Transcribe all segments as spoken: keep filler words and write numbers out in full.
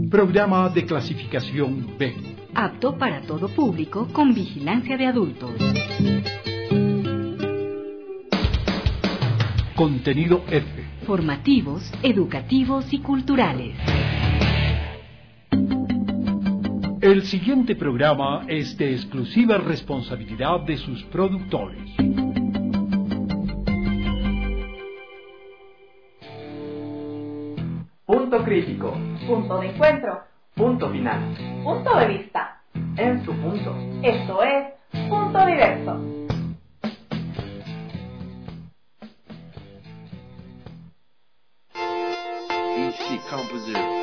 Programa de clasificación B. Apto para todo público con vigilancia de adultos. Contenido F. Formativos, educativos y culturales. El siguiente programa es de exclusiva responsabilidad de sus productores. Punto crítico. Punto de encuentro. Punto final. Punto de vista. En su punto. Esto es Punto Diverso. Easy Composer.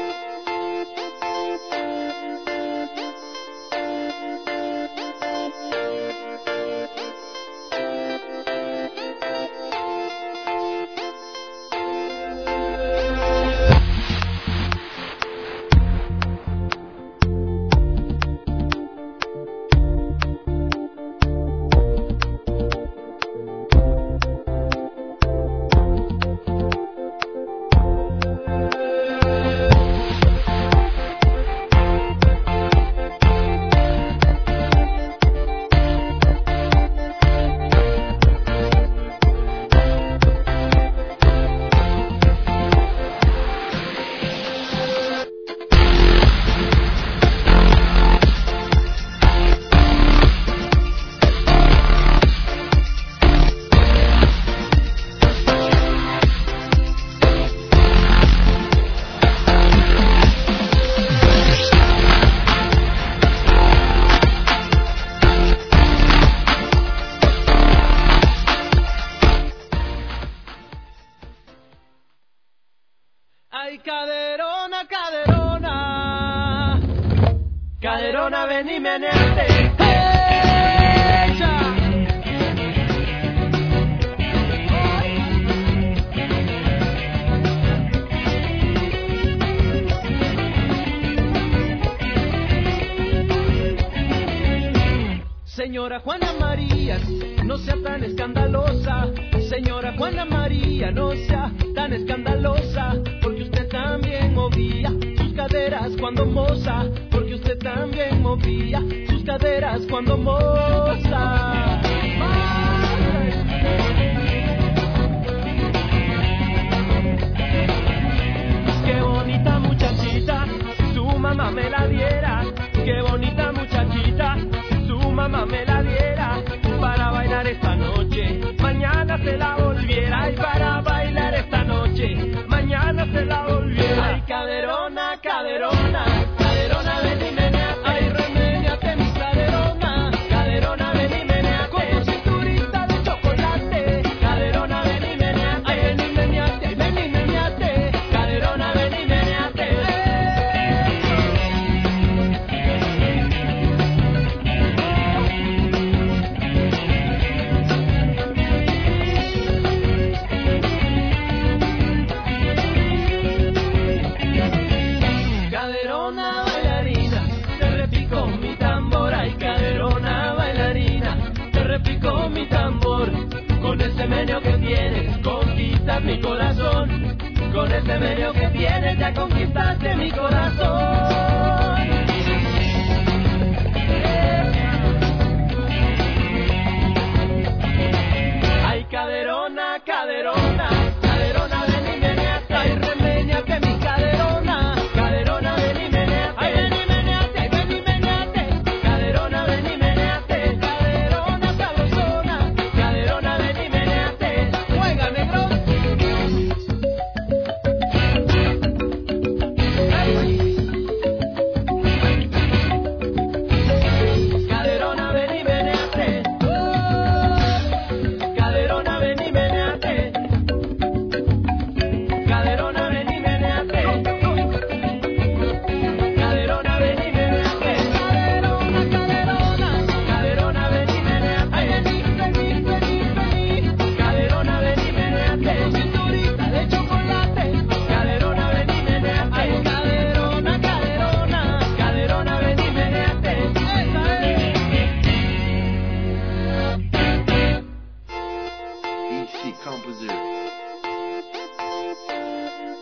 Ay, caderona, caderona, caderona, ven y meneate. ¡Echa! Señora Juana María, no sea tan escandalosa. Señora Juana María, no sea tan escandalosa, porque usted también movía sus caderas cuando moza, porque usted también movía sus caderas cuando moza. Qué bonita muchachita, si su mamá me la diera. Qué bonita muchachita, si su mamá me la diera, para bailar esta noche, mañana se la volviera. Y para bailar esta noche, mañana se la volviera. Ay, caderona, caderona, caderona, ven y meneate. Ay, remédiate mi caderona, caderona, ven y meneate. Con tu cinturita de chocolate, caderona, ven y meneate. Ay, ven y meneate, ven y meneate, caderona, ven y meneate. Caderona bailarina, te repico mi tambor. Ay, caderona bailarina, te repico mi tambor. Con ese meneo que tienes, conquistas mi corazón. Con ese meneo que tienes, ya conquistaste mi corazón. Ay, caderona, caderona, caderona, ven y meneate. Ay, reméñate mi caderona, caderona, ven y meneate. Ay, ven y meneate, ay, ven y meneate, caderona, ven y meneate. Caderona sabrosona, caderona, ven y meneate. Juega, negro. Caderona, ven y meneate. Oh, caderona, ven y meneate. Caderona, ven y meneate. Caderona, ven y meneate. Caderona, caderona, caderona, ven y meneate. Ay, vení, vení, vení, vení. Caderona, ven y meneate. Tu cinturita de chocolate. Caderona, ven y meneate. Ay, caderona, caderona, caderona, ven y meneate. Esa es. Easy Composer.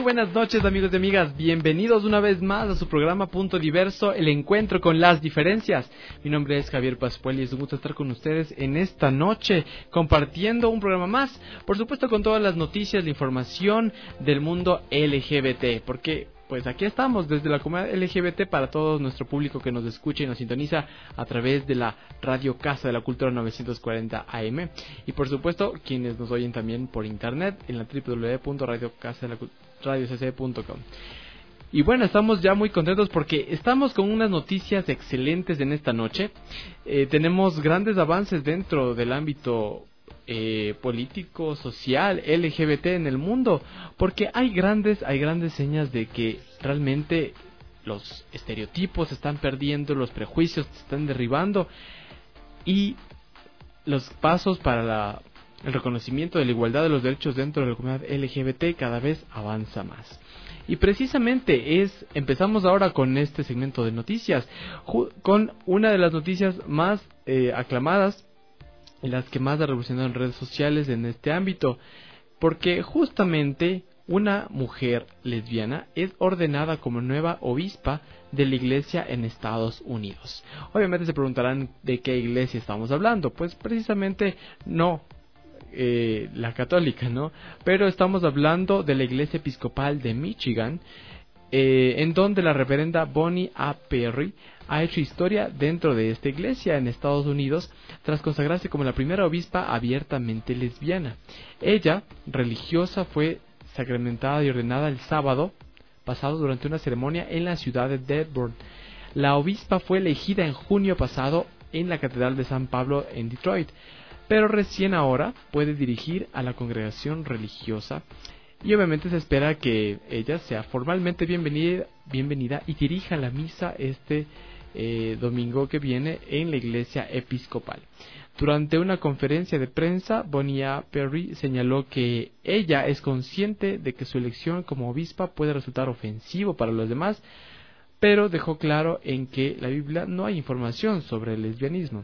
buenas noches, amigos y amigas. Bienvenidos una vez más a su programa Punto Diverso, el encuentro con las diferencias. Mi nombre es Javier Pascual y es un gusto estar con ustedes en esta noche, compartiendo un programa más, por supuesto con todas las noticias, la información del mundo L G B T, porque pues aquí estamos desde la comunidad L G B T para todo nuestro público que nos escucha y nos sintoniza a través de la Radio Casa de la Cultura novecientos cuarenta A M, y por supuesto quienes nos oyen también por internet en la doble u doble u doble u punto radio casa de la radio c c punto com. Y bueno, estamos ya muy contentos porque estamos con unas noticias excelentes en esta noche. Eh, tenemos grandes avances dentro del ámbito Eh, político, social, L G B T en el mundo, porque hay grandes, hay grandes señas de que realmente los estereotipos se están perdiendo, los prejuicios se están derribando y los pasos para la, el reconocimiento de la igualdad de los derechos dentro de la comunidad L G B T cada vez avanza más. Y precisamente es, empezamos ahora con este segmento de noticias, ju- con una de las noticias más eh, aclamadas y las que más ha revolucionado en redes sociales en este ámbito, porque justamente una mujer lesbiana es ordenada como nueva obispa de la iglesia en Estados Unidos. Obviamente se preguntarán de qué iglesia estamos hablando, pues precisamente no eh, la católica, ¿no? Pero estamos hablando de la iglesia episcopal de Michigan, eh, en donde la reverenda Bonnie A. Perry ha hecho historia dentro de esta iglesia en Estados Unidos tras consagrarse como la primera obispa abiertamente lesbiana. Ella, religiosa, fue sacramentada y ordenada el sábado pasado durante una ceremonia en la ciudad de Dearborn. La obispa fue elegida en junio pasado en la Catedral de San Pablo en Detroit, pero recién ahora puede dirigir a la congregación religiosa. Y obviamente se espera que ella sea formalmente bienvenida, bienvenida y dirija la misa este eh, domingo que viene en la iglesia episcopal. Durante una conferencia de prensa, Bonnie A. Perry señaló que ella es consciente de que su elección como obispa puede resultar ofensivo para los demás, pero dejó claro en que en la Biblia no hay información sobre el lesbianismo.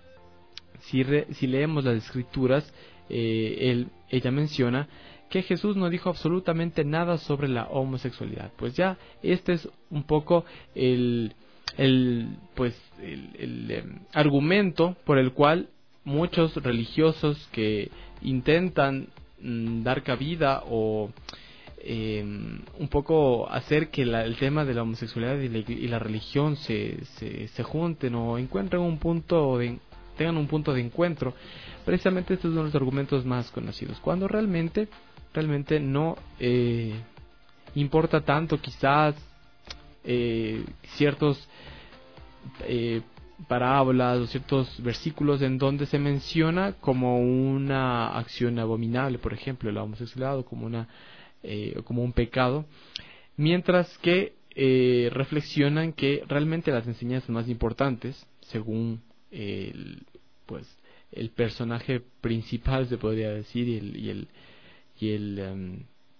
Si, re, si leemos las escrituras, eh, él, ella menciona que Jesús no dijo absolutamente nada sobre la homosexualidad. Pues ya este es un poco el, el pues el, el eh, argumento por el cual muchos religiosos que intentan mm, dar cabida o eh, un poco hacer que la, el tema de la homosexualidad y la, y la religión se, se, se junten o encuentren un punto de tengan un punto de encuentro, precisamente este es uno de los argumentos más conocidos, cuando realmente realmente no eh, importa tanto quizás eh, ciertos eh, parábolas o ciertos versículos en donde se menciona como una acción abominable, por ejemplo, la homosexualidad, o como una eh, como un pecado, mientras que eh, reflexionan que realmente las enseñanzas más importantes, según el, pues el personaje principal, se podría decir, y el, y el y el um,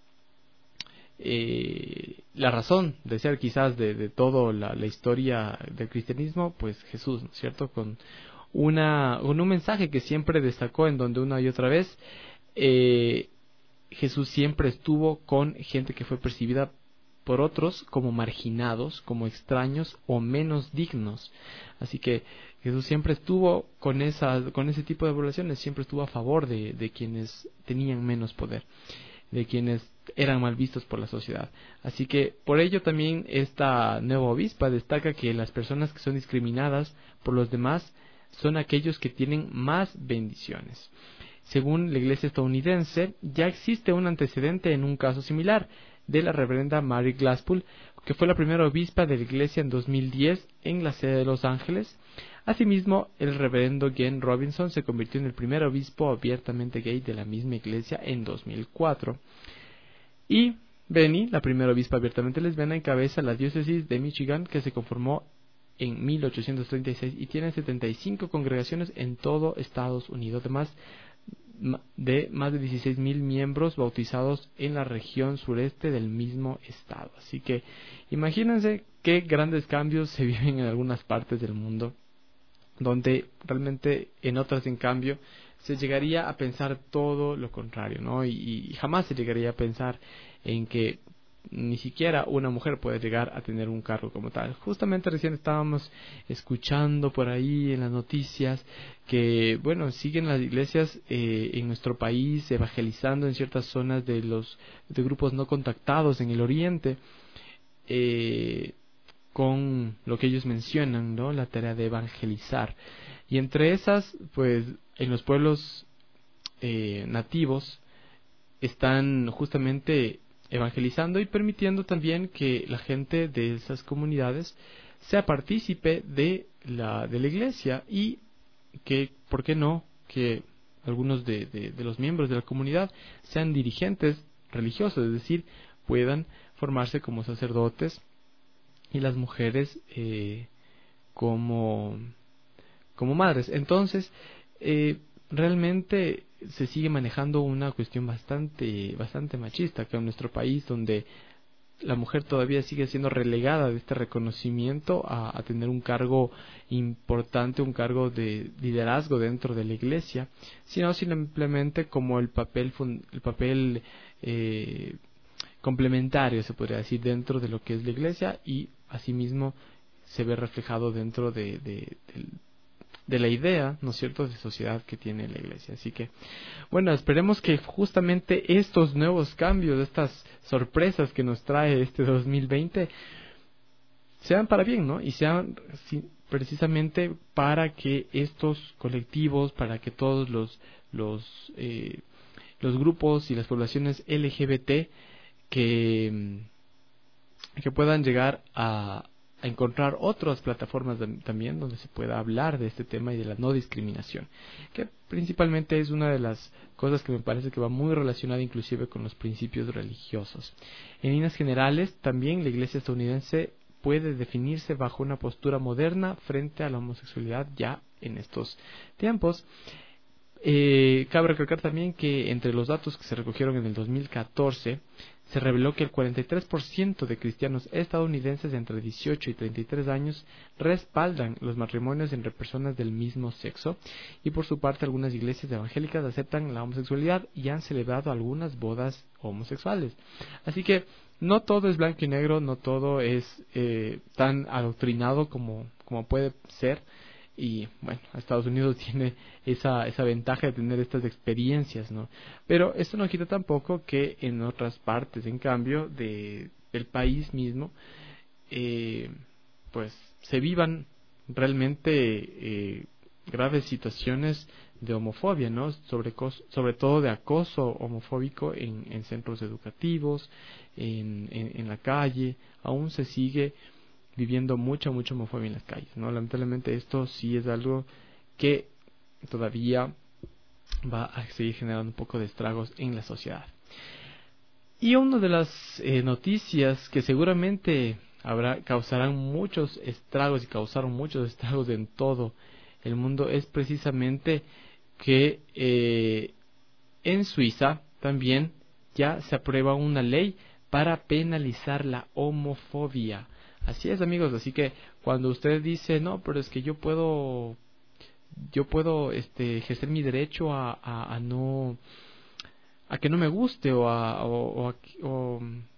eh, la razón de ser quizás de, de toda la, la historia del cristianismo, pues Jesús, ¿no es cierto? Con una con un mensaje que siempre destacó, en donde una y otra vez eh, Jesús siempre estuvo con gente que fue percibida por otros como marginados, como extraños o menos dignos. Así que Jesús siempre estuvo con esa, con ese tipo de poblaciones, siempre estuvo a favor de, de quienes tenían menos poder, de quienes eran mal vistos por la sociedad. Así que por ello también esta nueva obispa destaca que las personas que son discriminadas por los demás son aquellos que tienen más bendiciones. Según la iglesia estadounidense, ya existe un antecedente en un caso similar de la reverenda Mary Glasspool, que fue la primera obispa de la iglesia en dos mil diez en la sede de Los Ángeles. Asimismo, el reverendo Glenn Robinson se convirtió en el primer obispo abiertamente gay de la misma iglesia en dos mil cuatro. Y Benny, la primera obispa abiertamente lesbiana, encabeza la diócesis de Michigan, que se conformó en mil ochocientos treinta y seis y tiene setenta y cinco congregaciones en todo Estados Unidos, además de más de dieciséis mil miembros bautizados en la región sureste del mismo estado. Así que imagínense qué grandes cambios se viven en algunas partes del mundo, donde realmente en otras, en cambio, se llegaría a pensar todo lo contrario, ¿no? Y, y jamás se llegaría a pensar en que ni siquiera una mujer puede llegar a tener un cargo como tal. Justamente recién estábamos escuchando por ahí en las noticias que, bueno, siguen las iglesias eh, en nuestro país evangelizando en ciertas zonas de los de grupos no contactados en el oriente, eh, con lo que ellos mencionan, ¿no? La tarea de evangelizar. Y entre esas, pues, en los pueblos eh, nativos están justamente evangelizando y permitiendo también que la gente de esas comunidades sea partícipe de la de la iglesia, y que, ¿por qué no?, que algunos de, de, de los miembros de la comunidad sean dirigentes religiosos, es decir, puedan formarse como sacerdotes, y las mujeres eh, como como madres. Entonces, eh, realmente se sigue manejando una cuestión bastante bastante machista que en nuestro país, donde la mujer todavía sigue siendo relegada de este reconocimiento a, a tener un cargo importante, un cargo de liderazgo dentro de la iglesia, sino simplemente como el papel el papel eh, complementario, se podría decir, dentro de lo que es la iglesia, y asimismo se ve reflejado dentro de, de, de de la idea, ¿no es cierto?, de sociedad que tiene la iglesia. Así que, bueno, esperemos que justamente estos nuevos cambios, estas sorpresas que nos trae este dos mil veinte, sean para bien, ¿no? Y sean sí, precisamente para que estos colectivos, para que todos los los eh, los grupos y las poblaciones L G B T que que puedan llegar a a encontrar otras plataformas de, también donde se pueda hablar de este tema y de la no discriminación, que principalmente es una de las cosas que me parece que va muy relacionada inclusive con los principios religiosos. En líneas generales, también la iglesia estadounidense puede definirse bajo una postura moderna frente a la homosexualidad ya en estos tiempos. Eh, cabe recalcar también que entre los datos que se recogieron en el dos mil catorce se reveló que el cuarenta y tres por ciento de cristianos estadounidenses de entre dieciocho y treinta y tres años respaldan los matrimonios entre personas del mismo sexo, y por su parte algunas iglesias evangélicas aceptan la homosexualidad y han celebrado algunas bodas homosexuales. Así que no todo es blanco y negro, no todo es eh, tan adoctrinado como, como puede ser. Y bueno, Estados Unidos tiene esa esa ventaja de tener estas experiencias, ¿no? Pero esto no quita tampoco que en otras partes, en cambio, de del país mismo, eh, pues se vivan realmente eh, graves situaciones de homofobia, ¿no? Sobre sobre todo de acoso homofóbico en, en centros educativos, en, en en la calle. Aún se sigue viviendo mucha, mucha homofobia en las calles, ¿no? Lamentablemente esto sí es algo que todavía va a seguir generando un poco de estragos en la sociedad. Y una de las eh, noticias que seguramente habrá causarán muchos estragos y causaron muchos estragos en todo el mundo es precisamente que eh, en Suiza también ya se aprueba una ley para penalizar la homofobia. Así es, amigos, así que cuando usted dice, no, pero es que yo puedo yo puedo este ejercer mi derecho a, a, a no a que no me guste o a o, o, a, o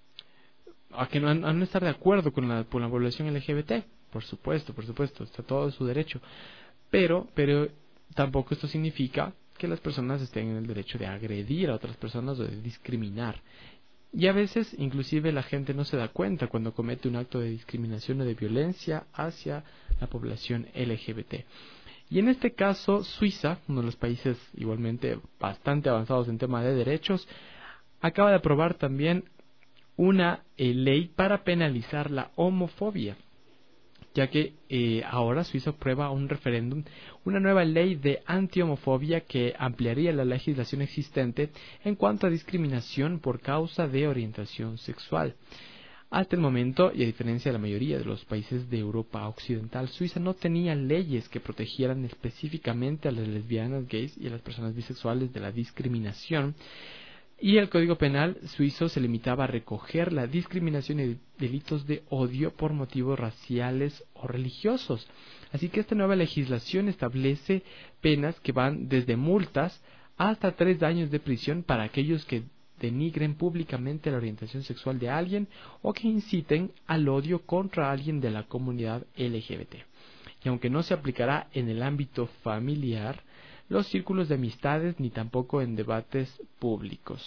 a que no, a no estar de acuerdo con la, con la población L G B T, por supuesto, por supuesto, está todo en su derecho, pero pero tampoco esto significa que las personas estén en el derecho de agredir a otras personas o de discriminar. Y a veces inclusive la gente no se da cuenta cuando comete un acto de discriminación o de violencia hacia la población L G B T. Y en este caso, Suiza, uno de los países igualmente bastante avanzados en tema de derechos, acaba de aprobar también una eh, ley para penalizar la homofobia, ya que eh, ahora Suiza aprueba un referéndum, una nueva ley de anti-homofobia que ampliaría la legislación existente en cuanto a discriminación por causa de orientación sexual. Hasta el momento, y a diferencia de la mayoría de los países de Europa Occidental, Suiza no tenía leyes que protegieran específicamente a las lesbianas, gays y a las personas bisexuales de la discriminación. Y el Código Penal suizo se limitaba a recoger la discriminación y delitos de odio por motivos raciales o religiosos. Así que esta nueva legislación establece penas que van desde multas hasta tres años de prisión para aquellos que denigren públicamente la orientación sexual de alguien o que inciten al odio contra alguien de la comunidad L G B T. Y aunque no se aplicará en el ámbito familiar, los círculos de amistades ni tampoco en debates públicos.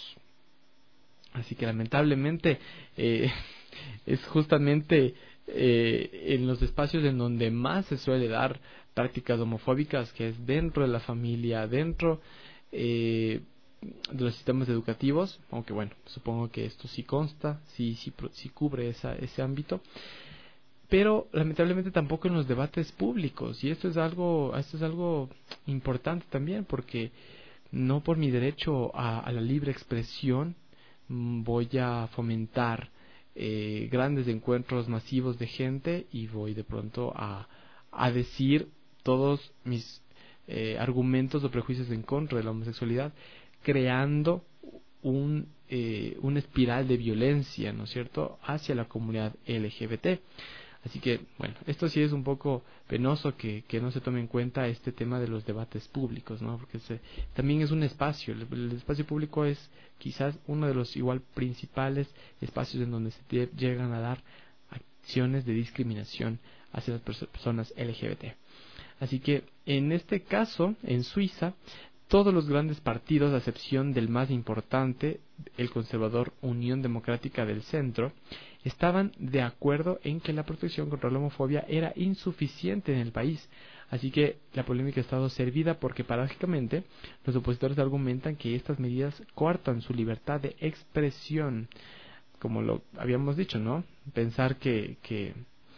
Así que lamentablemente eh, es justamente eh, en los espacios en donde más se suele dar prácticas homofóbicas, que es dentro de la familia, dentro eh, de los sistemas educativos, aunque bueno, supongo que esto sí consta, sí, sí, sí cubre esa, ese ámbito, pero lamentablemente tampoco en los debates públicos, y esto es algo, esto es algo importante también, porque no por mi derecho a, a la libre expresión voy a fomentar eh, grandes encuentros masivos de gente y voy de pronto a, a decir todos mis eh, argumentos o prejuicios en contra de la homosexualidad, creando un eh, una espiral de violencia, ¿no es cierto?, hacia la comunidad L G B T. Así que, bueno, esto sí es un poco penoso que, que no se tome en cuenta este tema de los debates públicos, ¿no? Porque se, también es un espacio, el, el espacio público es quizás uno de los igual principales espacios en donde se llegan a dar acciones de discriminación hacia las perso- personas L G B T. Así que, en este caso, en Suiza, todos los grandes partidos, a excepción del más importante, el conservador Unión Democrática del Centro, estaban de acuerdo en que la protección contra la homofobia era insuficiente en el país. Así que la polémica ha estado servida porque, paradójicamente, los opositores argumentan que estas medidas coartan su libertad de expresión. Como lo habíamos dicho, ¿no? Pensar que, que,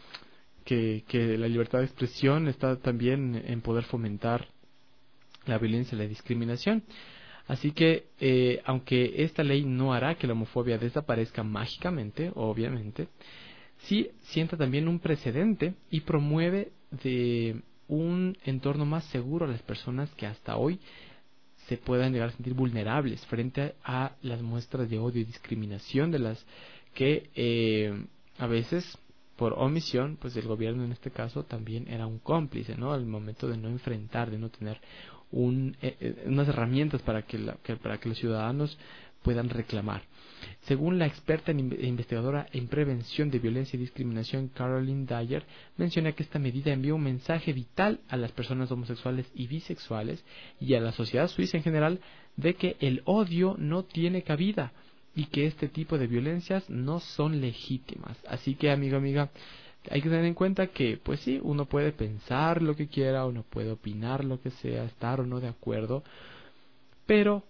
que, que la libertad de expresión está también en poder fomentar la violencia y la discriminación. Así que, eh, aunque esta ley no hará que la homofobia desaparezca mágicamente, obviamente, sí sienta también un precedente y promueve de un entorno más seguro a las personas que hasta hoy se puedan llegar a sentir vulnerables frente a las muestras de odio y discriminación de las que eh, a veces, por omisión, pues el gobierno en este caso también era un cómplice, ¿no? Al momento de no enfrentar, de no tener Un, eh, unas herramientas para que, la, que, para que los ciudadanos puedan reclamar. Según la experta e investigadora en prevención de violencia y discriminación Caroline Dyer, menciona que esta medida envía un mensaje vital a las personas homosexuales y bisexuales y a la sociedad suiza en general de que el odio no tiene cabida y que este tipo de violencias no son legítimas. Así que, amigo, amiga, hay que tener en cuenta que, pues sí, uno puede pensar lo que quiera, uno puede opinar lo que sea, estar o no de acuerdo, pero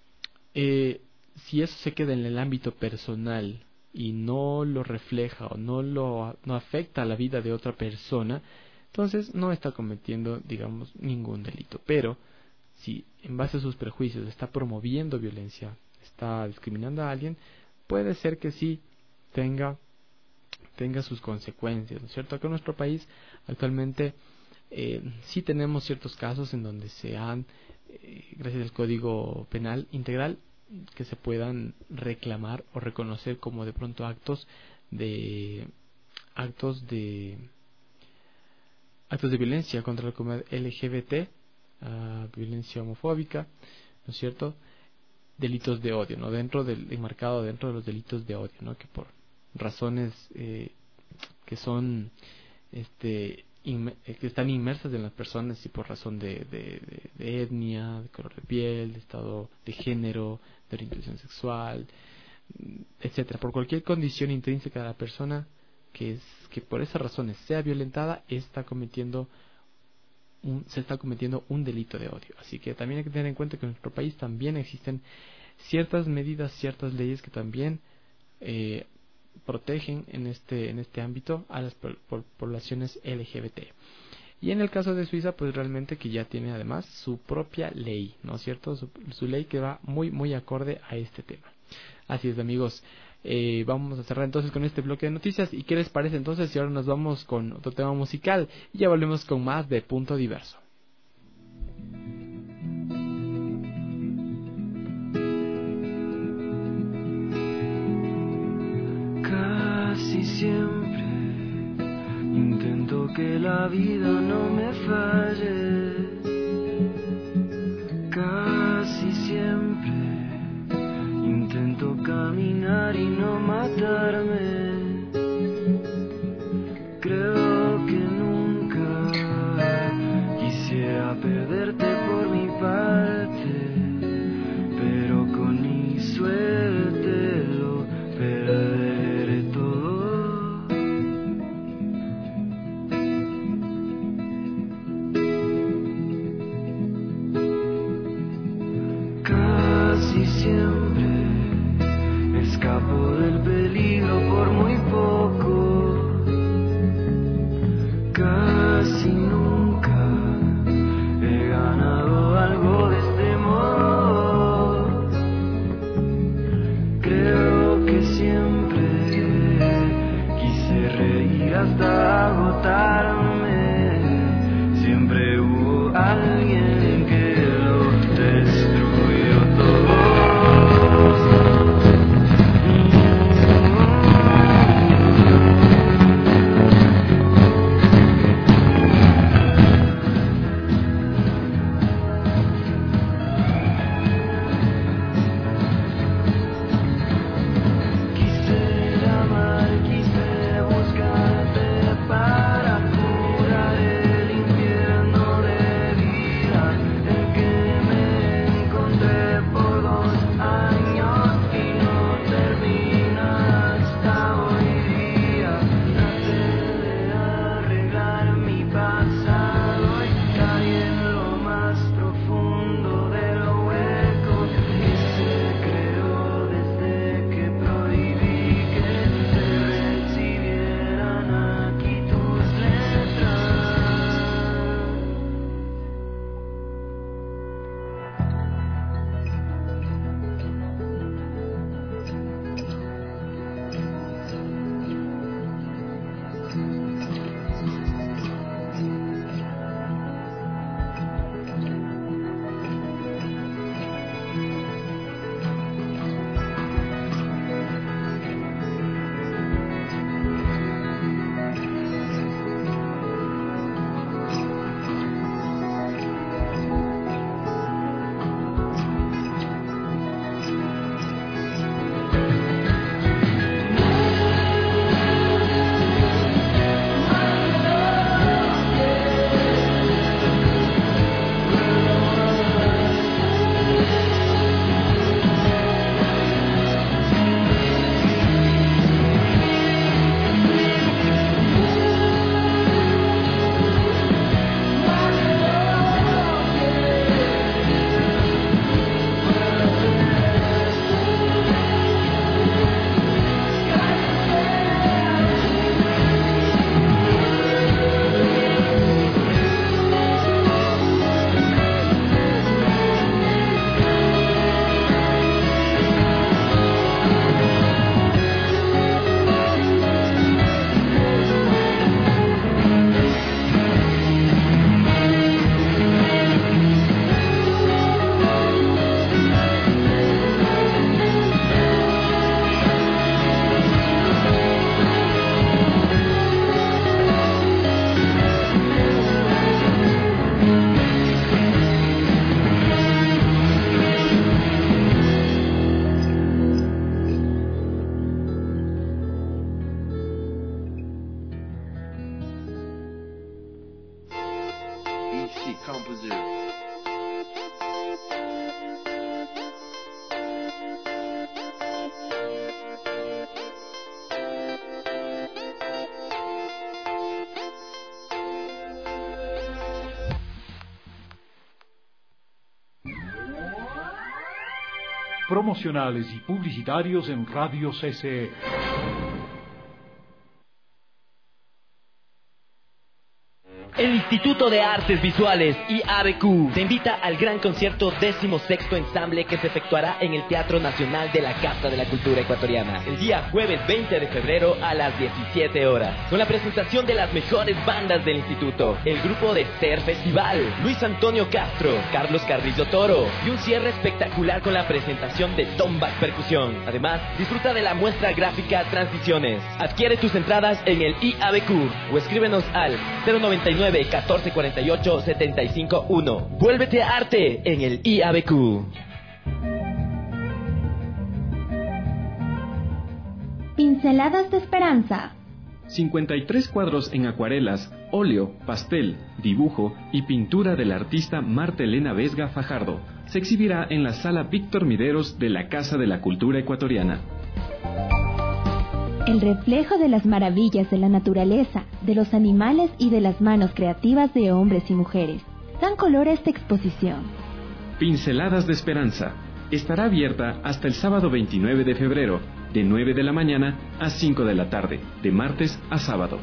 eh, si eso se queda en el ámbito personal y no lo refleja o no lo no afecta a la vida de otra persona, entonces no está cometiendo, digamos, ningún delito. Pero si en base a sus prejuicios está promoviendo violencia, está discriminando a alguien, puede ser que sí tenga tenga sus consecuencias, ¿no es cierto? Acá en nuestro país actualmente eh, sí tenemos ciertos casos en donde se han, eh, gracias al Código Penal Integral, que se puedan reclamar o reconocer como de pronto actos de actos de actos de violencia contra la comunidad L G B T, uh, violencia homofóbica, ¿no es cierto? Delitos de odio, ¿no? Dentro del enmarcado dentro de los delitos de odio, ¿no? Que por razones eh, que son este inme- que están inmersas en las personas y por razón de, de, de, de etnia, de color de piel, de estado de género, de orientación sexual, etcétera, por cualquier condición intrínseca de la persona que es que por esas razones sea violentada, está cometiendo un, se está cometiendo un delito de odio. Así que también hay que tener en cuenta que en nuestro país también existen ciertas medidas, ciertas leyes que también eh, protegen en este en este ámbito a las po- po- poblaciones L G B T. Y en el caso de Suiza, pues realmente que ya tiene además su propia ley, ¿no es cierto? Su, su ley que va muy muy acorde a este tema. Así es, amigos. Eh, vamos a cerrar entonces con este bloque de noticias. ¿Y qué les parece entonces si ahora nos vamos con otro tema musical y ya volvemos con más de Punto Diverso? Casi siempre intento que la vida no me falle. Casi siempre intento caminar y no matarme. Creo que nunca quisiera perderte por mi parte, pero con mi suerte lo perderé todo. Casi siempre escapo del peligro por muy poco. Casi nunca he ganado algo de este modo. Creo que siempre quise reír hasta agotarme. Siempre hubo alguien que lo destruyó todo. Promocionales y publicitarios en Radio C C E. El Instituto de Artes Visuales I A B Q te invita al gran concierto décimo sexto ensamble que se efectuará en el Teatro Nacional de la Casa de la Cultura Ecuatoriana el día jueves veinte de febrero a las diecisiete horas, con la presentación de las mejores bandas del instituto, el grupo de Ser Festival, Luis Antonio Castro, Carlos Carrillo Toro y un cierre espectacular con la presentación de Tomback Percusión. Además, disfruta de la muestra gráfica Transiciones. Adquiere tus entradas en el I A B Q o escríbenos al cero noventa y nueve, catorce cuarenta y ocho, setenta y cinco uno. Vuélvete a arte en el I A B Q. Pinceladas de Esperanza. cincuenta y tres cuadros en acuarelas, óleo, pastel, dibujo y pintura del artista Marta Elena Vesga Fajardo. Se exhibirá en la Sala Víctor Mideros de la Casa de la Cultura Ecuatoriana. El reflejo de las maravillas de la naturaleza, de los animales y de las manos creativas de hombres y mujeres. Dan color a esta exposición. Pinceladas de Esperanza. Estará abierta hasta el sábado veintinueve de febrero, de nueve de la mañana a cinco de la tarde, de martes a sábado.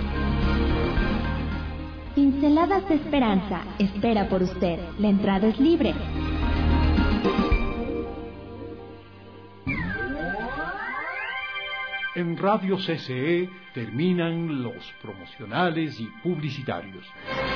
Pinceladas de Esperanza. Espera por usted. La entrada es libre. En Radio C C E terminan los promocionales y publicitarios.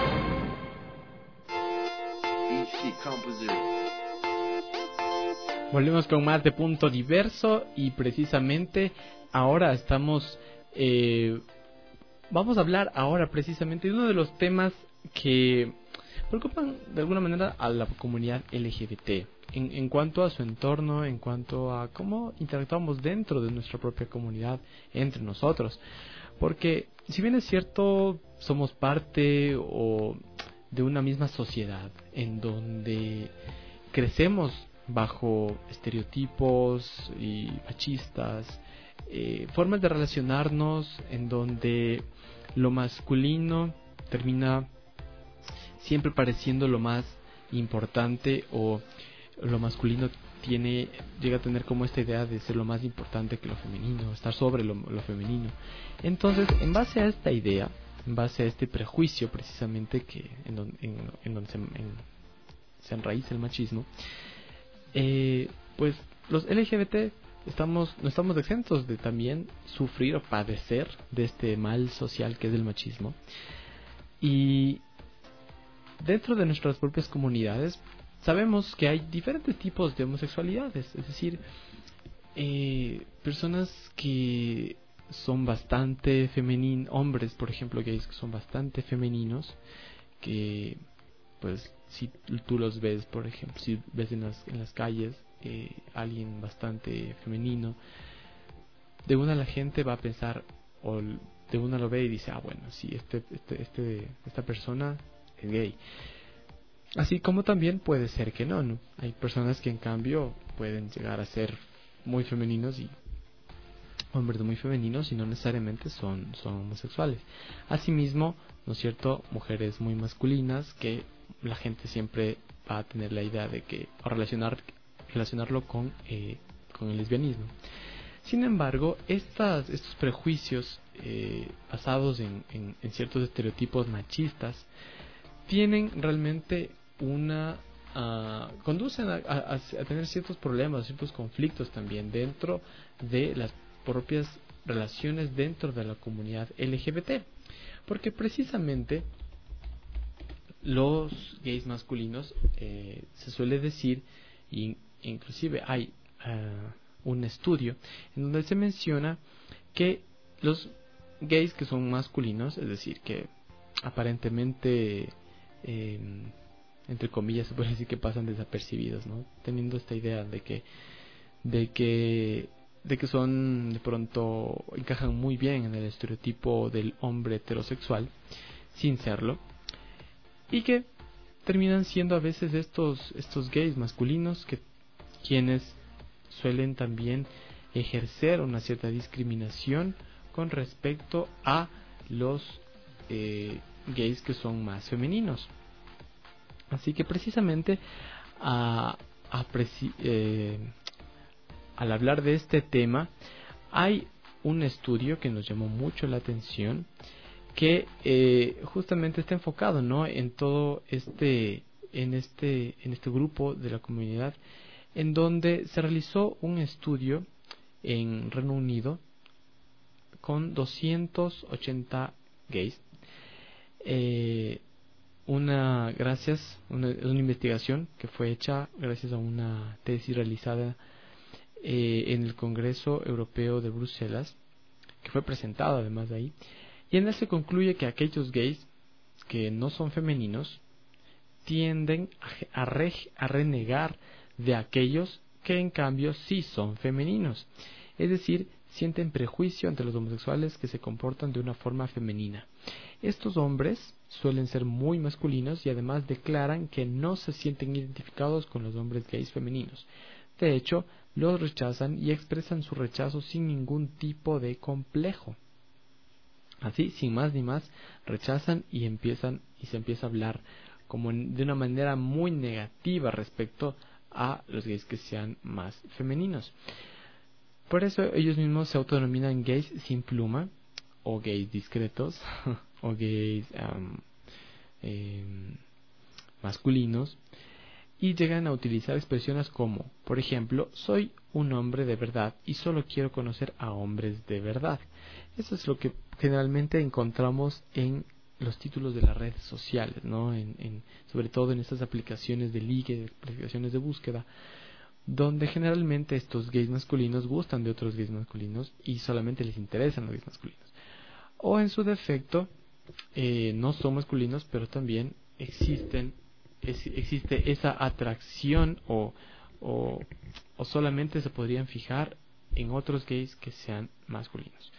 Volvemos con más de Punto Diverso y precisamente ahora estamos... Eh, vamos a hablar ahora precisamente de uno de los temas que preocupan de alguna manera a la comunidad L G B T. En, en cuanto a su entorno, en cuanto a cómo interactuamos dentro de nuestra propia comunidad, entre nosotros. Porque si bien es cierto, somos parte o de una misma sociedad en donde crecemos bajo estereotipos y machistas, eh, formas de relacionarnos en donde lo masculino termina siempre pareciendo lo más importante, o lo masculino tiene llega a tener como esta idea de ser lo más importante que lo femenino, estar sobre lo, lo femenino. Entonces, en base a esta idea, en base a este prejuicio precisamente que en, don, en, en donde se, en, se enraiza el machismo, eh, pues los L G B T estamos no estamos exentos de también sufrir o padecer de este mal social que es el machismo. Y dentro de nuestras propias comunidades sabemos que hay diferentes tipos de homosexualidades, es decir, eh, personas que son bastante femeninos, hombres por ejemplo gays que son bastante femeninos, que pues si tú los ves, por ejemplo, si ves en las, en las calles eh, alguien bastante femenino, de una la gente va a pensar, o de una lo ve y dice, ah bueno, sí, este, este, este, esta persona es gay. Así como también puede ser que no, ¿no? Hay personas que en cambio pueden llegar a ser muy femeninos y hombres muy femeninos y no necesariamente son, son homosexuales. Asimismo, ¿no es cierto?, mujeres muy masculinas que la gente siempre va a tener la idea de que, o relacionar, relacionarlo con, eh, con el lesbianismo. Sin embargo, estas, estos prejuicios eh, basados en, en, en ciertos estereotipos machistas tienen realmente una uh, conducen a, a, a tener ciertos problemas, ciertos conflictos también dentro de las propias relaciones dentro de la comunidad L G B T, porque precisamente los gays masculinos eh, se suele decir, y inclusive hay uh, un estudio en donde se menciona que los gays que son masculinos, es decir, que aparentemente Eh, entre comillas se puede decir que pasan desapercibidos, ¿no? Teniendo esta idea de que de que de que son de pronto encajan muy bien en el estereotipo del hombre heterosexual sin serlo, y que terminan siendo a veces estos estos gays masculinos que quienes suelen también ejercer una cierta discriminación con respecto a los eh, gays que son más femeninos. Así que precisamente a, a preci- eh, al hablar de este tema hay un estudio que nos llamó mucho la atención, que eh, justamente está enfocado, ¿no?, en todo este en este en este grupo de la comunidad, en donde se realizó un estudio en Reino Unido con doscientos ochenta gays. Eh, una gracias una, una investigación que fue hecha gracias a una tesis realizada eh, en el Congreso Europeo de Bruselas, que fue presentada además de ahí, y en él se concluye que aquellos gays que no son femeninos tienden a, a, re, a renegar de aquellos que en cambio sí son femeninos. Es decir, sienten prejuicio ante los homosexuales que se comportan de una forma femenina. Estos hombres suelen ser muy masculinos y además declaran que no se sienten identificados con los hombres gays femeninos. De hecho, los rechazan y expresan su rechazo sin ningún tipo de complejo. Así, sin más ni más, rechazan y empiezan y se empieza a hablar como en, de una manera muy negativa respecto a los gays que sean más femeninos. Por eso ellos mismos se autodenominan gays sin pluma, o gays discretos, o gays um, eh, masculinos, y llegan a utilizar expresiones como, por ejemplo, soy un hombre de verdad y solo quiero conocer a hombres de verdad. Eso es lo que generalmente encontramos en los títulos de las redes sociales, ¿no? En, en, sobre todo en estas aplicaciones de ligue, aplicaciones de búsqueda, donde generalmente estos gays masculinos gustan de otros gays masculinos y solamente les interesan los gays masculinos. O en su defecto, eh, no son masculinos, pero también existen es, existe esa atracción o, o, o solamente se podrían fijar en otros gays que sean masculinos.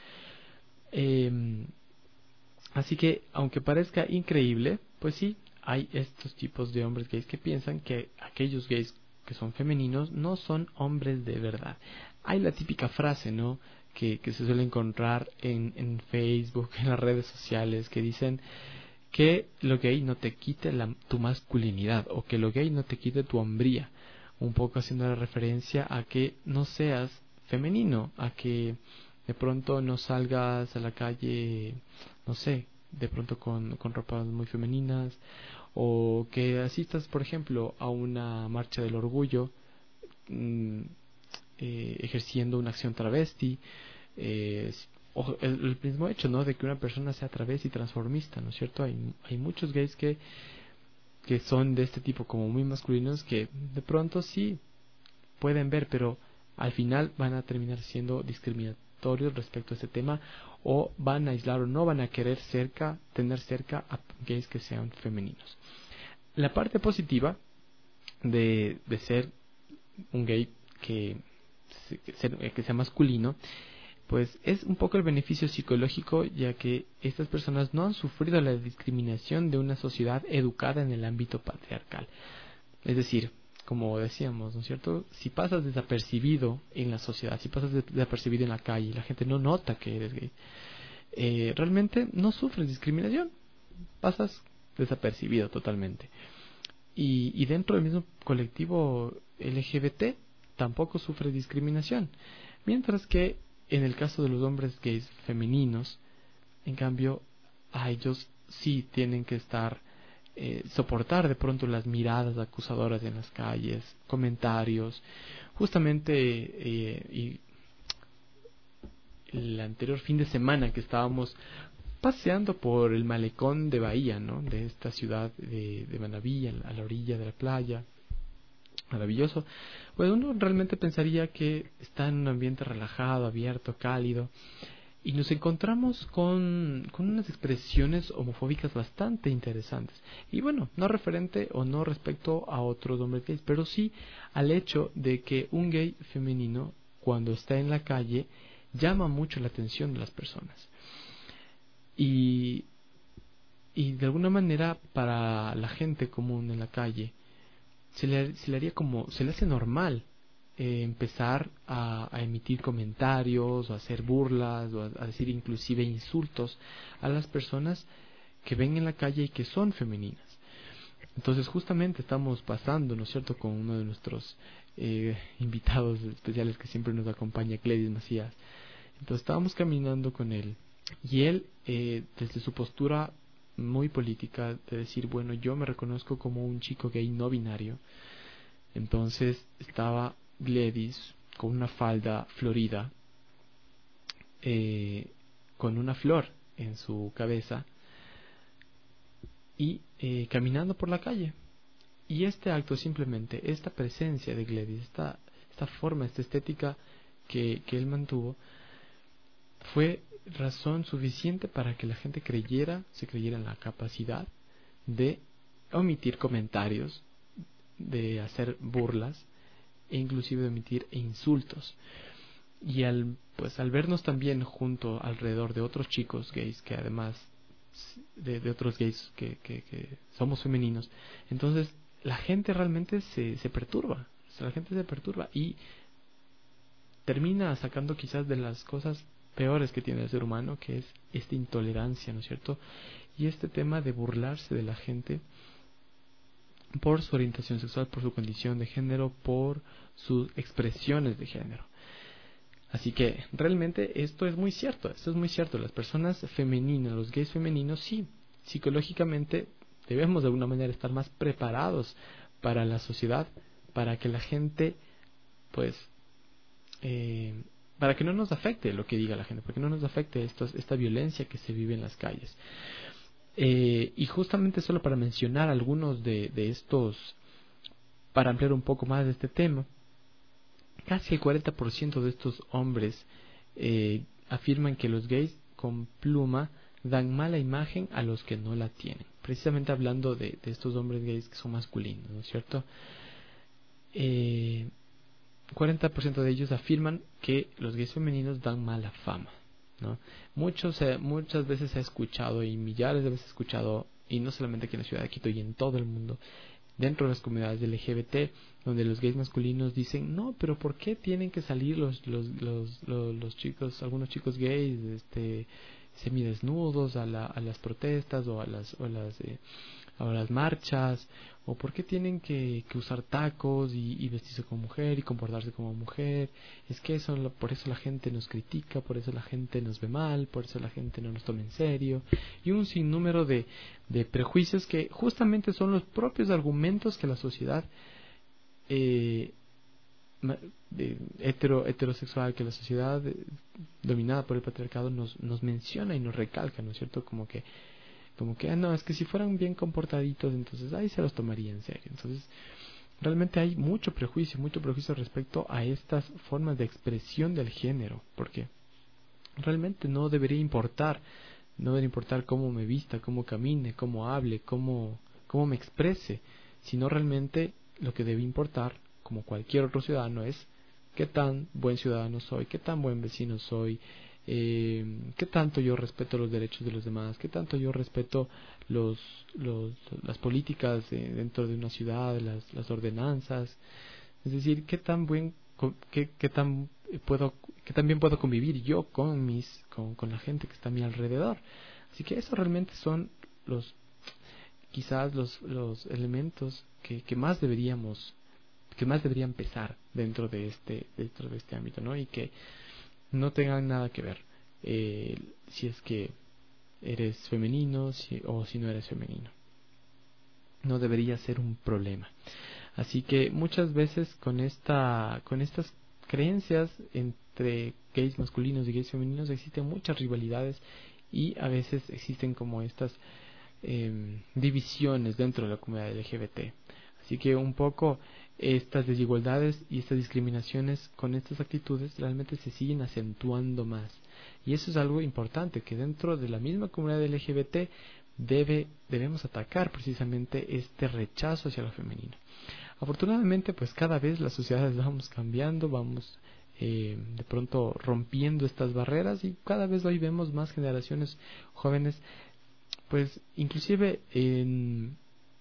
Eh, así que, aunque parezca increíble, pues sí, hay estos tipos de hombres gays que piensan que aquellos gays que son femeninos no son hombres de verdad. Hay la típica frase, ¿no?, que, que se suele encontrar en, en Facebook, en las redes sociales, que dicen que lo gay no te quite la, tu masculinidad, o que lo gay no te quite tu hombría, un poco haciendo la referencia a que no seas femenino, a que de pronto no salgas a la calle, no sé, de pronto con, con ropas muy femeninas, o que asistas, por ejemplo, a una marcha del orgullo mmm, eh, ejerciendo una acción travesti, eh, o el, el mismo hecho, ¿no?, de que una persona sea travesti transformista, ¿no es cierto? Hay, hay muchos gays que, que son de este tipo, como muy masculinos, que de pronto sí pueden ver, pero al final van a terminar siendo discriminatorios respecto a este tema, o van a aislar o no van a querer cerca, tener cerca a gays que sean femeninos. La parte positiva de, de ser un gay que, que, que sea masculino, pues es un poco el beneficio psicológico, ya que estas personas no han sufrido la discriminación de una sociedad educada en el ámbito patriarcal. Es decir, como decíamos, ¿no es cierto?, si pasas desapercibido en la sociedad, si pasas desapercibido en la calle y la gente no nota que eres gay, eh, realmente no sufres discriminación, pasas desapercibido totalmente. Y, y dentro del mismo colectivo L G B T tampoco sufres discriminación, mientras que en el caso de los hombres gays femeninos, en cambio, a ellos sí tienen que estar Eh, soportar de pronto las miradas acusadoras en las calles, comentarios. Justamente eh, y el anterior fin de semana que estábamos paseando por el malecón de Bahía, ¿no?, de esta ciudad de, de Manabí, a la orilla de la playa, maravilloso, pues uno realmente pensaría que está en un ambiente relajado, abierto, cálido, y nos encontramos con, con unas expresiones homofóbicas bastante interesantes. Y bueno, no referente o no respecto a otros hombres gays, pero sí al hecho de que un gay femenino, cuando está en la calle, llama mucho la atención de las personas. Y, y de alguna manera, para la gente común en la calle, se le, se le haría como, se le hace normal Eh, empezar a, a emitir comentarios, o a hacer burlas, o a, a decir inclusive insultos a las personas que ven en la calle y que son femeninas. Entonces justamente estamos pasando, ¿no es cierto?, con uno de nuestros eh, invitados especiales que siempre nos acompaña, Gladys Macías. Entonces estábamos caminando con él, y él, eh, desde su postura muy política, de decir, bueno, yo me reconozco como un chico gay no binario. Entonces estaba Gladys con una falda florida, eh, con una flor en su cabeza, y eh, caminando por la calle. Y este acto, simplemente esta presencia de Gladys, esta, esta forma, esta estética que, que él mantuvo, fue razón suficiente para que la gente creyera, se creyera en la capacidad de omitir comentarios, de hacer burlas, e inclusive de emitir insultos. Y al pues al vernos también junto alrededor de otros chicos gays que además de, de otros gays que, que, que somos femeninos, entonces la gente realmente se, se perturba, o sea, la gente se perturba y termina sacando quizás de las cosas peores que tiene el ser humano, que es esta intolerancia, ¿no es cierto? Y este tema de burlarse de la gente por su orientación sexual, por su condición de género, por sus expresiones de género. Así que realmente esto es muy cierto, esto es muy cierto. Las personas femeninas, los gays femeninos, sí, psicológicamente debemos de alguna manera estar más preparados para la sociedad, para que la gente, pues, eh, para que no nos afecte lo que diga la gente, para que no nos afecte estos, esta violencia que se vive en las calles. Eh, y justamente solo para mencionar algunos de, de estos, para ampliar un poco más de este tema, casi el cuarenta por ciento de estos hombres eh, afirman que los gays con pluma dan mala imagen a los que no la tienen. Precisamente hablando de, de estos hombres gays que son masculinos, ¿no es cierto? Eh, cuarenta por ciento de ellos afirman que los gays femeninos dan mala fama, ¿no? Muchos, eh, muchas veces he escuchado y millares de veces he escuchado, y no solamente aquí en la ciudad de Quito y en todo el mundo, dentro de las comunidades L G B T, donde los gays masculinos dicen, no, pero ¿por qué tienen que salir los los los, los, los chicos, algunos chicos gays, este, semidesnudos a, la, a las protestas o a las o a las eh, a las marchas, o por qué tienen que, que usar tacos y, y vestirse como mujer y comportarse como mujer? Es que eso, por eso la gente nos critica, por eso la gente nos ve mal, por eso la gente no nos toma en serio, y un sinnúmero de, de prejuicios que justamente son los propios argumentos que la sociedad eh, de hetero, heterosexual, que la sociedad eh, dominada por el patriarcado nos, nos menciona y nos recalca, ¿no es cierto? Como que como que, ah, no, es que si fueran bien comportaditos, entonces ahí se los tomaría en serio. Entonces, realmente hay mucho prejuicio, mucho prejuicio respecto a estas formas de expresión del género, porque realmente no debería importar, no debería importar cómo me vista, cómo camine, cómo hable, cómo, cómo me exprese, sino realmente lo que debe importar, como cualquier otro ciudadano, es qué tan buen ciudadano soy, qué tan buen vecino soy, Eh, qué tanto yo respeto los derechos de los demás, qué tanto yo respeto los, los las políticas eh, dentro de una ciudad, las, las ordenanzas, es decir, qué tan buen qué, qué tan puedo qué tan bien puedo convivir yo con mis con, con la gente que está a mi alrededor. Así que eso realmente son los quizás los los elementos que, que más deberíamos que más deberían pesar dentro de este dentro de este ámbito, ¿no? Y que no tengan nada que ver eh, si es que eres femenino si, o si no eres femenino. No debería ser un problema. Así que muchas veces con esta con estas creencias entre gays masculinos y gays femeninos existen muchas rivalidades y a veces existen como estas eh, divisiones dentro de la comunidad L G B T. Así que un poco estas desigualdades y estas discriminaciones con estas actitudes realmente se siguen acentuando más. Y eso es algo importante, que dentro de la misma comunidad L G B T debe, debemos atacar precisamente este rechazo hacia lo femenino. Afortunadamente, pues cada vez las sociedades vamos cambiando, vamos eh, de pronto rompiendo estas barreras y cada vez hoy vemos más generaciones jóvenes, pues inclusive en...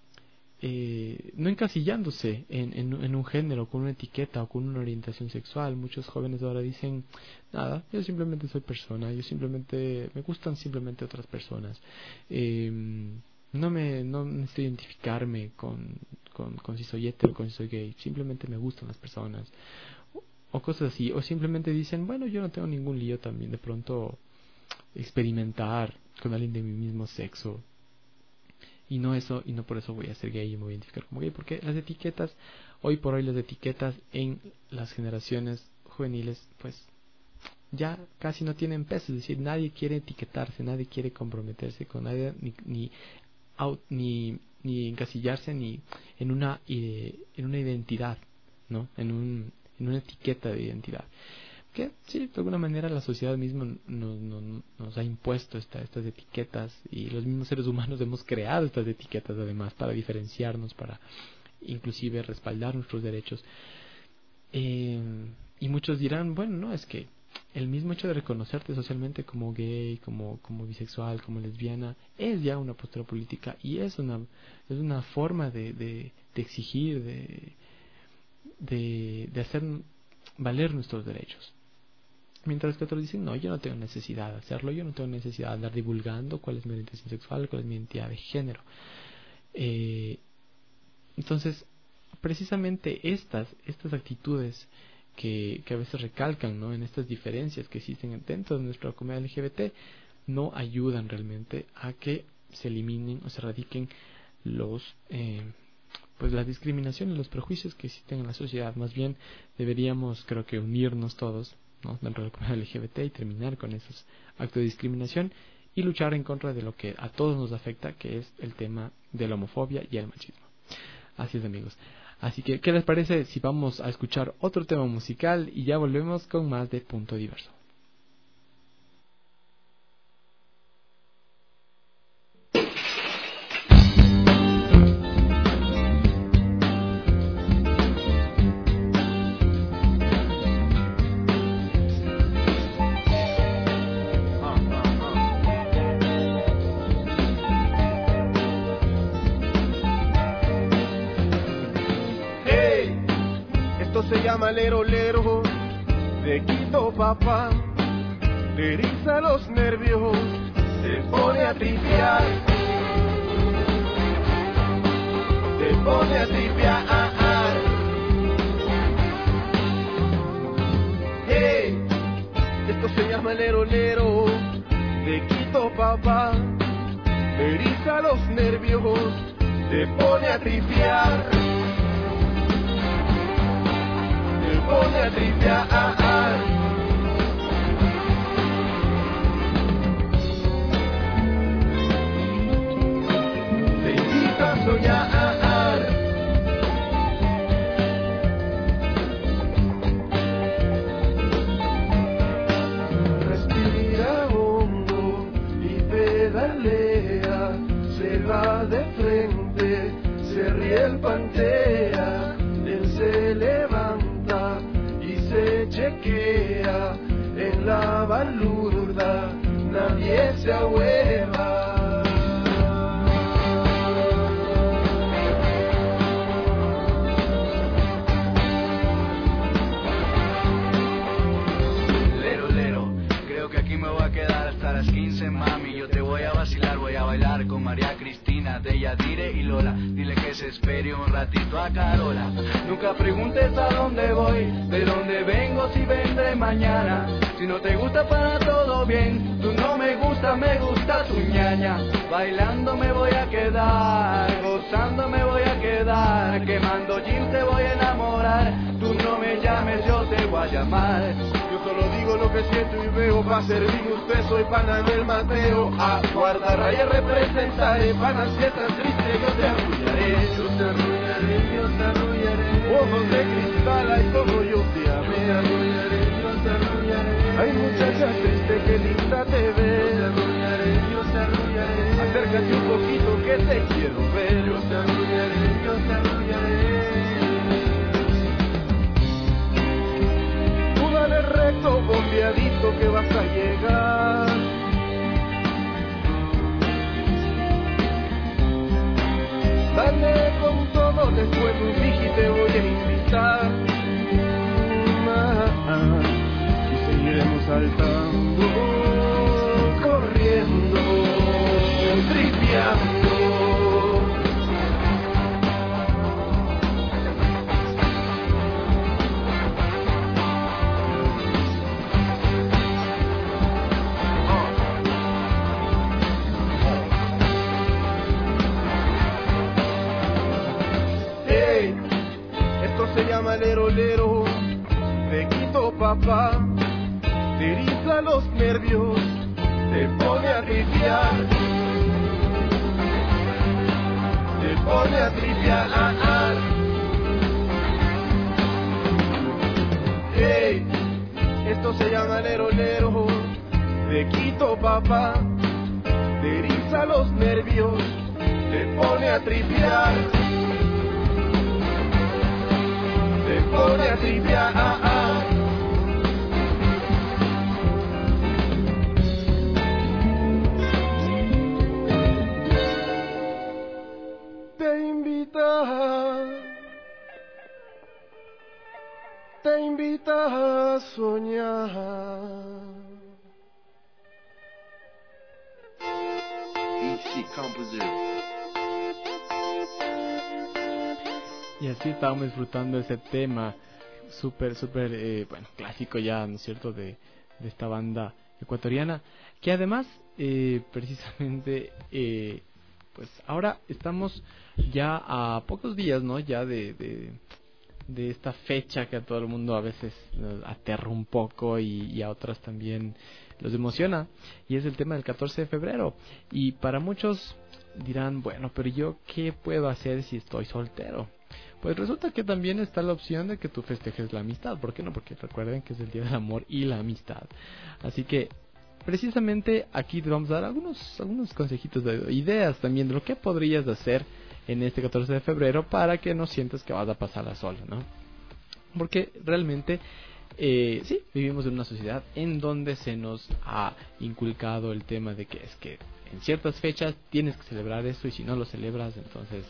Eh, no encasillándose en, en, en un género, con una etiqueta o con una orientación sexual. Muchos jóvenes ahora dicen, nada, yo simplemente soy persona, yo simplemente, me gustan simplemente otras personas, eh, no me no necesito identificarme con, con, con si soy hetero, con si soy gay, simplemente me gustan las personas, o, o cosas así. O simplemente dicen, bueno, yo no tengo ningún lío también de pronto experimentar con alguien de mi mismo sexo, y no eso y no por eso voy a ser gay y me voy a identificar como gay, porque las etiquetas, hoy por hoy las etiquetas en las generaciones juveniles pues ya casi no tienen peso. Es decir, nadie quiere etiquetarse, nadie quiere comprometerse con nadie, ni ni out, ni, ni encasillarse ni en una eh, en una identidad, ¿no? En un en una etiqueta de identidad. Que sí, de alguna manera la sociedad misma nos, nos, nos ha impuesto esta, estas etiquetas, y los mismos seres humanos hemos creado estas etiquetas además para diferenciarnos, para inclusive respaldar nuestros derechos. Eh, y muchos dirán, bueno, no, es que el mismo hecho de reconocerte socialmente como gay, como, como bisexual, como lesbiana, es ya una postura política y es una, es una forma de, de, de exigir, de, de, de hacer valer nuestros derechos. Mientras que otros dicen, no, yo no tengo necesidad de hacerlo, yo no tengo necesidad de andar divulgando cuál es mi orientación sexual, cuál es mi identidad de género. Eh, entonces, precisamente estas, estas actitudes que, que a veces recalcan, ¿no?, en estas diferencias que existen dentro de nuestra comunidad L G B T, no ayudan realmente a que se eliminen o se erradiquen los eh, pues la discriminación y los prejuicios que existen en la sociedad. Más bien deberíamos, creo que, unirnos todos, ¿no?, dentro de la comunidad L G B T y terminar con esos actos de discriminación y luchar en contra de lo que a todos nos afecta, que es el tema de la homofobia y el machismo. Así es, amigos. Así que, ¿qué les parece si vamos a escuchar otro tema musical y ya volvemos con más de Punto Diverso? Se llama lero lero, de Quito papá, te eriza los nervios, te pone a tripear, te pone a tripear. Hey, esto se llama lero lero, de Quito papá, te eriza los nervios, te pone a tripear. Pone a tripear. Te invita a soñar. Respira hondo y pedalea. Se va de frente, se ríe el pantea. Él se levanta y se chequea en la balurda, nadie se ahueva. Lero, lero, creo que aquí me voy a quedar hasta las quince, mami. Yo te voy a vacilar, voy a bailar con María Cristina, de Yadire y Lola. Dile que se espere un ratito a Carola. Nunca preguntes a dónde voy, de dónde vengo, si vendré mañana. Si no te gusta, para todo bien. Tú no me gusta, me gusta tu ñaña. Bailando me voy a quedar, gozando me voy a quedar, quemando jeans te voy a enamorar. Tú no me llames, yo te voy a llamar. Yo solo digo lo que siento y veo, pa' servir usted soy pana del Mateo. A guardarraya representaré, pana si estás triste yo te arrullaré. Yo te arrullaré, yo te arrullaré. Ojos de cristal hay todo yo te amé. Yo te arrullaré, yo te arrullaré. Ay muchacha triste que linda te ves. Yo te arrullaré, yo te arrullaré. Acércate un poquito que te quiero ver. Yo te arrullaré, yo te arrullaré. Dale recto, bombeadito que vas a llegar. Dale con todo, después un dije te voy a invitar. Y seguiremos saltando, corriendo, tripeando. Se llama lero lero, de Quito papá, te eriza los nervios, te pone a tripear, te pone a tripear. Hey, esto se llama lero lero, de Quito papá, te eriza los nervios, te pone a tripear. Te pone a tripear. C Composer. Y así estábamos disfrutando ese tema súper, súper, eh, bueno, clásico ya, ¿no es cierto?, de, de esta banda ecuatoriana, que además, eh, precisamente, eh, pues ahora estamos ya a pocos días, ¿no?, ya de, de, de esta fecha que a todo el mundo a veces nos aterra un poco y, y a otras también los emociona, y es el tema del catorce de febrero, y para muchos dirán, bueno, pero yo, ¿qué puedo hacer si estoy soltero? Pues resulta que también está la opción de que tú festejes la amistad. ¿Por qué no? Porque recuerden que es el Día del Amor y la Amistad. Así que, precisamente aquí te vamos a dar algunos, algunos consejitos, de ideas también de lo que podrías hacer en este catorce de febrero para que no sientas que vas a pasarla sola, ¿no? Porque realmente, eh, sí, vivimos en una sociedad en donde se nos ha inculcado el tema de que es que en ciertas fechas tienes que celebrar esto y si no lo celebras, entonces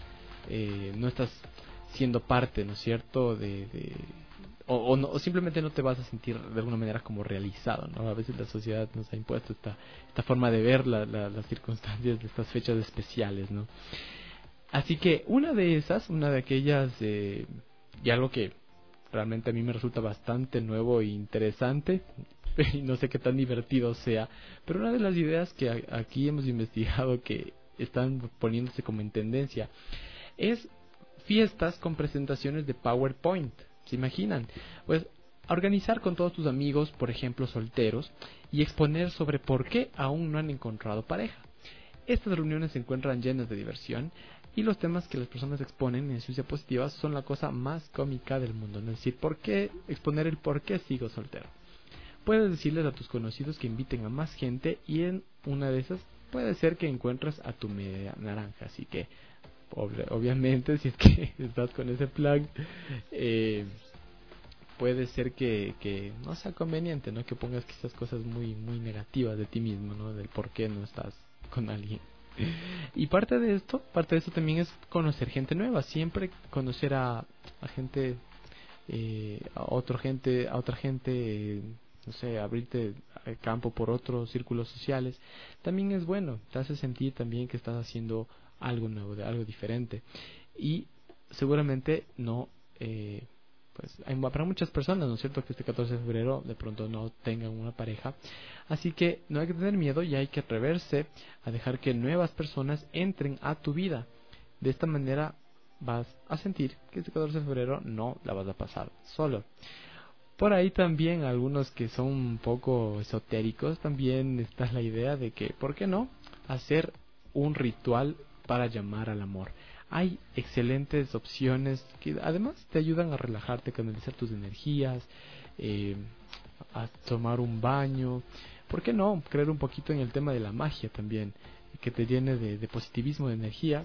eh, no estás siendo parte, ¿no es cierto?, de, de o, o, no, o simplemente no te vas a sentir de alguna manera como realizado, ¿no? A veces la sociedad nos ha impuesto esta esta forma de ver la, la, las circunstancias de estas fechas especiales, ¿no? Así que una de esas, una de aquellas, eh, y algo que realmente a mí me resulta bastante nuevo e interesante, y no sé qué tan divertido sea, pero una de las ideas que a, aquí hemos investigado que están poniéndose como en tendencia es fiestas con presentaciones de PowerPoint. ¿Se imaginan? Pues organizar con todos tus amigos, por ejemplo solteros, y exponer sobre por qué aún no han encontrado pareja. Estas reuniones se encuentran llenas de diversión y los temas que las personas exponen en sus diapositivas son la cosa más cómica del mundo. Es decir, ¿por qué exponer el por qué sigo soltero? Puedes decirles a tus conocidos que inviten a más gente y en una de esas puede ser que encuentres a tu media naranja. Así que obviamente si es que estás con ese plan, eh, puede ser que, que no sea conveniente, ¿no?, que pongas quizás cosas muy muy negativas de ti mismo, ¿no?, del por qué no estás con alguien. Y parte de esto, parte de esto también es conocer gente nueva, siempre conocer a, a gente, eh, a otra gente, a otra gente, eh, no sé, abrirte el campo por otros círculos sociales, también es bueno, te hace sentir también que estás haciendo algo nuevo, de algo diferente, y seguramente no, eh, pues hay para muchas personas, ¿no es cierto?, que este catorce de febrero de pronto no tengan una pareja, así que no hay que tener miedo y hay que atreverse a dejar que nuevas personas entren a tu vida. De esta manera vas a sentir que este catorce de febrero no la vas a pasar solo. Por ahí también algunos que son un poco esotéricos, también está la idea de que, ¿por qué no?, hacer un ritual para llamar al amor. Hay excelentes opciones que además te ayudan a relajarte, a canalizar tus energías, eh, a tomar un baño. ¿Por qué no? Creer un poquito en el tema de la magia también, que te llene de, de positivismo, de energías.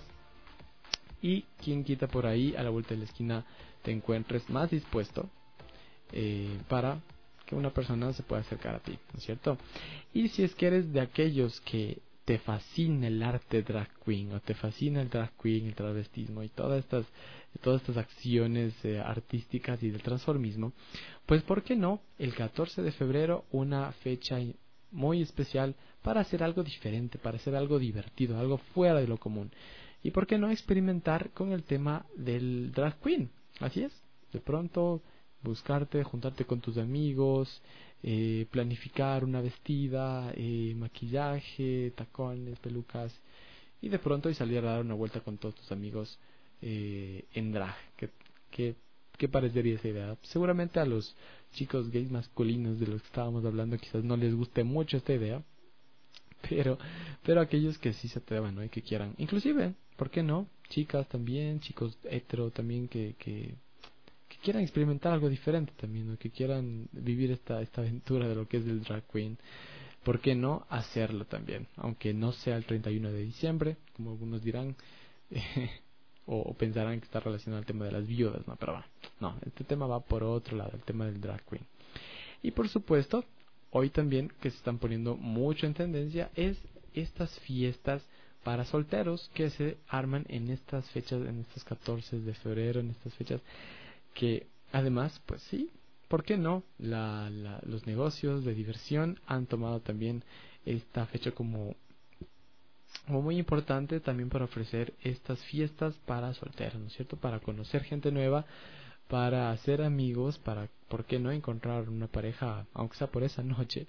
Y quien quita por ahí, a la vuelta de la esquina, te encuentres más dispuesto eh, para que una persona se pueda acercar a ti, ¿no es cierto? Y si es que eres de aquellos que te fascina el arte drag queen, o te fascina el drag queen, el travestismo y todas estas todas estas acciones eh, artísticas y del transformismo, pues ¿por qué no? El catorce de febrero, una fecha muy especial para hacer algo diferente, para hacer algo divertido, algo fuera de lo común. Y ¿por qué no experimentar con el tema del drag queen? Así es, de pronto buscarte, juntarte con tus amigos, eh, planificar una vestida, eh, maquillaje, tacones, pelucas, y de pronto y salir a dar una vuelta con todos tus amigos eh, en drag. ¿Qué, qué, qué parecería esa idea? Seguramente a los chicos gays masculinos de los que estábamos hablando quizás no les guste mucho esta idea, pero pero aquellos que sí se atrevan, ¿no?, y que quieran, inclusive, ¿por qué no? Chicas también, chicos hetero también que... que que quieran experimentar algo diferente también, ¿no?, que quieran vivir esta esta aventura de lo que es el drag queen, ¿por qué no hacerlo también? Aunque no sea el treinta y uno de diciembre, como algunos dirán, eh, o, o pensarán que está relacionado al tema de las viudas, ¿no? Pero bueno, no, este tema va por otro lado, el tema del drag queen. Y por supuesto, hoy también, que se están poniendo mucho en tendencia, es estas fiestas para solteros que se arman en estas fechas, en estos catorce de febrero, en estas fechas, que además, pues sí, ¿por qué no? La, la, los negocios de diversión han tomado también esta fecha como como muy importante también para ofrecer estas fiestas para solteros, ¿no es cierto? Para conocer gente nueva, para hacer amigos, para, ¿por qué no?, encontrar una pareja, aunque sea por esa noche,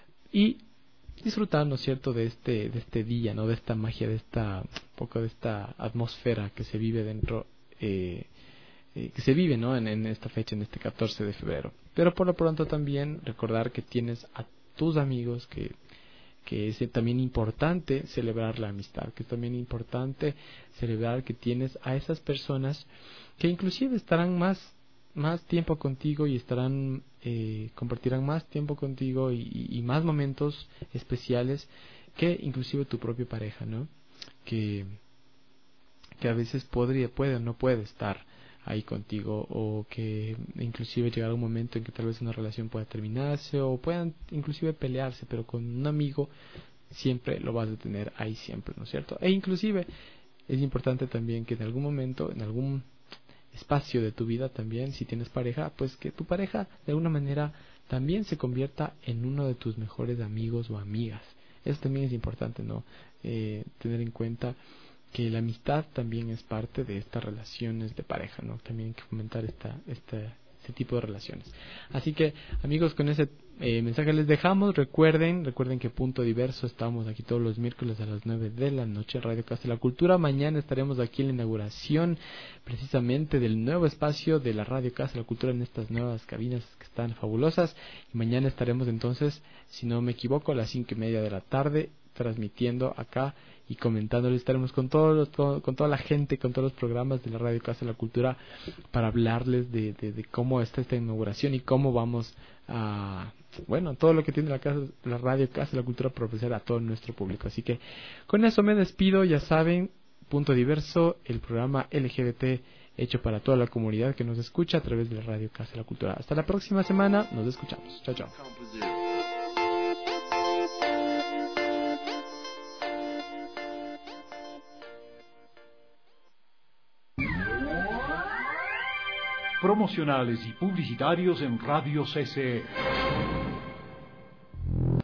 y disfrutar, ¿no es cierto?, de este, de este día, ¿no?, de esta magia, de esta, un poco de esta atmósfera que se vive dentro, eh, eh, que se vive, ¿no?, en, en esta fecha, en este catorce de febrero. Pero por lo pronto también recordar que tienes a tus amigos, que que es también importante celebrar la amistad, que es también importante celebrar que tienes a esas personas que inclusive estarán más más tiempo contigo y estarán eh, compartirán más tiempo contigo y, y más momentos especiales que inclusive tu propia pareja, ¿no? Que que a veces podría puede o no puede estar ahí contigo, o que inclusive llegará un momento en que tal vez una relación pueda terminarse o puedan inclusive pelearse, pero con un amigo siempre lo vas a tener ahí siempre, ¿no es cierto? E inclusive es importante también que en algún momento, en algún espacio de tu vida también, si tienes pareja, pues que tu pareja de alguna manera también se convierta en uno de tus mejores amigos o amigas. Eso también es importante, ¿no? Eh, tener en cuenta que la amistad también es parte de estas relaciones de pareja, ¿no? También hay que fomentar esta, esta, este tipo de relaciones. Así que, amigos, con ese eh, mensaje les dejamos. Recuerden, recuerden que Punto Diverso estamos aquí todos los miércoles a las nueve de la noche en Radio Casa de la Cultura. Mañana estaremos aquí en la inauguración precisamente del nuevo espacio de la Radio Casa de la Cultura en estas nuevas cabinas que están fabulosas. Y mañana estaremos entonces, si no me equivoco, a las cinco y media de la tarde transmitiendo acá y comentándoles. Estaremos con todos todo, con toda la gente, con todos los programas de la Radio Casa de la Cultura para hablarles de, de, de cómo está esta inauguración y cómo vamos a, bueno, todo lo que tiene la, casa, la Radio Casa de la Cultura para ofrecer a todo nuestro público. Así que con eso me despido. Ya saben, Punto Diverso, el programa L G B T hecho para toda la comunidad que nos escucha a través de la Radio Casa de la Cultura. Hasta la próxima semana, nos escuchamos. Chao, chao. Promocionales y publicitarios en Radio C C E.